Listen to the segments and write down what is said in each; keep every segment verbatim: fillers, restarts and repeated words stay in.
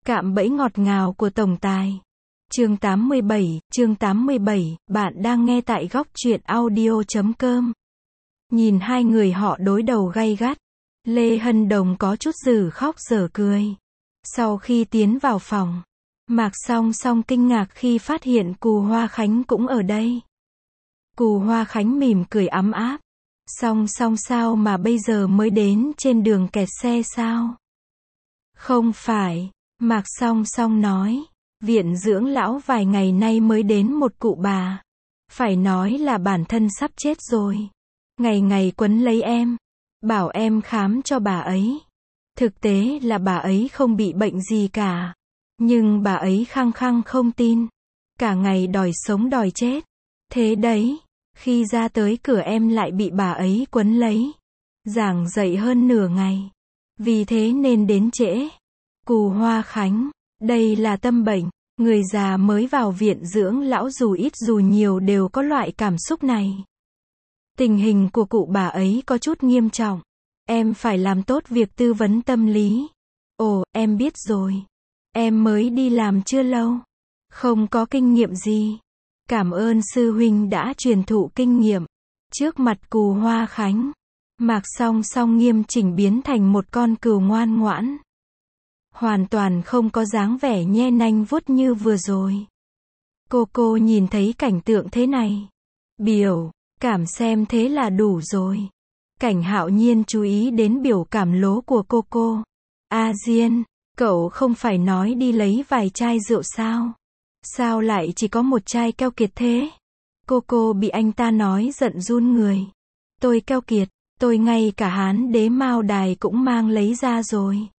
Cạm bẫy ngọt ngào của tổng tài. Chương tám mươi bảy, chương tám mươi bảy, bạn đang nghe tại góc truyện audio chấm com. Nhìn hai người họ đối đầu gay gắt, Lê Hân Đồng có chút dở khóc dở cười. Sau khi tiến vào phòng, Mạc Song Song kinh ngạc khi phát hiện Cù Hoa Khánh cũng ở đây. Cù Hoa Khánh mỉm cười ấm áp. Song Song sao mà bây giờ mới đến, trên đường kẹt xe sao? Không phải, Mạc Song Song nói, viện dưỡng lão vài ngày nay mới đến một cụ bà. Phải nói là bản thân sắp chết rồi. Ngày ngày quấn lấy em, bảo em khám cho bà ấy. Thực tế là bà ấy không bị bệnh gì cả. Nhưng bà ấy khăng khăng không tin. Cả ngày đòi sống đòi chết. Thế đấy, khi ra tới cửa em lại bị bà ấy quấn lấy. Giảng dạy hơn nửa ngày. Vì thế nên đến trễ. Cù Hoa Khánh, đây là tâm bệnh. Người già mới vào viện dưỡng lão dù ít dù nhiều đều có loại cảm xúc này. Tình hình của cụ bà ấy có chút nghiêm trọng. Em phải làm tốt việc tư vấn tâm lý. Ồ, em biết rồi. Em mới đi làm chưa lâu. Không có kinh nghiệm gì. Cảm ơn sư huynh đã truyền thụ kinh nghiệm. Trước mặt Cù Hoa Khánh, Mạc Song Song nghiêm chỉnh biến thành một con cừu ngoan ngoãn. Hoàn toàn không có dáng vẻ nhe nanh vuốt như vừa rồi. Cô cô nhìn thấy cảnh tượng thế này. Biểu cảm xem thế là đủ rồi. Cảnh Hạo Nhiên chú ý đến biểu cảm lố của cô cô. A Diên, cậu không phải nói đi lấy vài chai rượu sao? Sao lại chỉ có một chai keo kiệt thế? Cô cô bị anh ta nói giận run người. Tôi keo kiệt, tôi ngay cả Hán Đế Mao Đài cũng mang lấy ra rồi.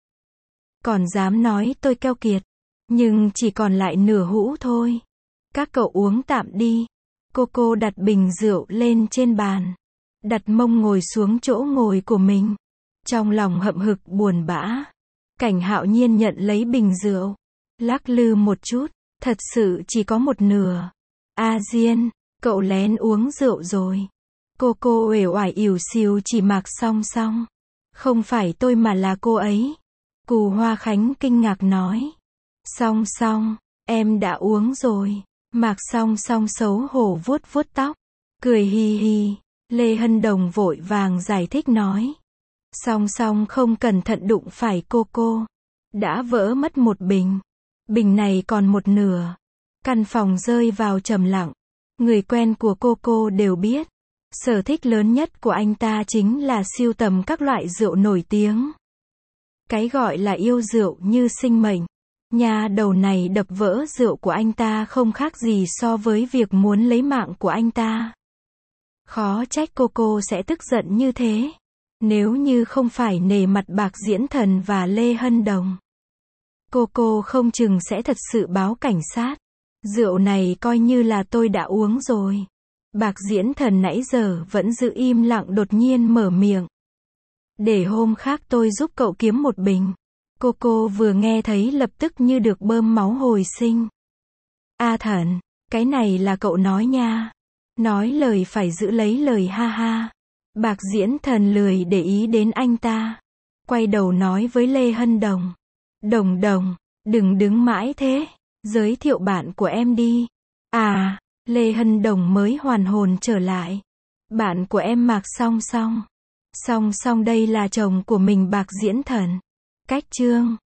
Còn dám nói tôi keo kiệt. Nhưng chỉ còn lại nửa hũ thôi. Các cậu uống tạm đi. Cô cô đặt bình rượu lên trên bàn. Đặt mông ngồi xuống chỗ ngồi của mình. Trong lòng hậm hực buồn bã. Cảnh Hạo Nhiên nhận lấy bình rượu. Lắc lư một chút. Thật sự chỉ có một nửa. A Diên, cậu lén uống rượu rồi. Cô cô uể oải ỉu xìu chỉ Mạc Song Song. Không phải tôi mà là cô ấy. Cù Hoa Khánh kinh ngạc nói. Song Song, em đã uống rồi. Mạc Song Song xấu hổ vuốt vuốt tóc. Cười hi hi. Lê Hân Đồng vội vàng giải thích nói. Song Song không cẩn thận đụng phải cô cô. Đã vỡ mất một bình. Bình này còn một nửa. Căn phòng rơi vào trầm lặng. Người quen của cô cô đều biết. Sở thích lớn nhất của anh ta chính là sưu tầm các loại rượu nổi tiếng. Cái gọi là yêu rượu như sinh mệnh. Nhà đầu này đập vỡ rượu của anh ta không khác gì so với việc muốn lấy mạng của anh ta. Khó trách cô cô sẽ tức giận như thế. Nếu như không phải nể mặt Bạc Diễn Thần và Lê Hân Đồng, cô cô không chừng sẽ thật sự báo cảnh sát. Rượu này coi như là tôi đã uống rồi. Bạc Diễn Thần nãy giờ vẫn giữ im lặng đột nhiên mở miệng. Để hôm khác tôi giúp cậu kiếm một bình. Cô cô vừa nghe thấy lập tức như được bơm máu hồi sinh. A Thần, cái này là cậu nói nha. Nói lời phải giữ lấy lời ha ha. Bạc Diễn Thần lười để ý đến anh ta. Quay đầu nói với Lê Hân Đồng. Đồng Đồng, đừng đứng mãi thế. Giới thiệu bạn của em đi. À, Lê Hân Đồng mới hoàn hồn trở lại. Bạn của em Mạc Song Song. Song Song đây là chồng của mình Bạc Diễn Thần. Cách chương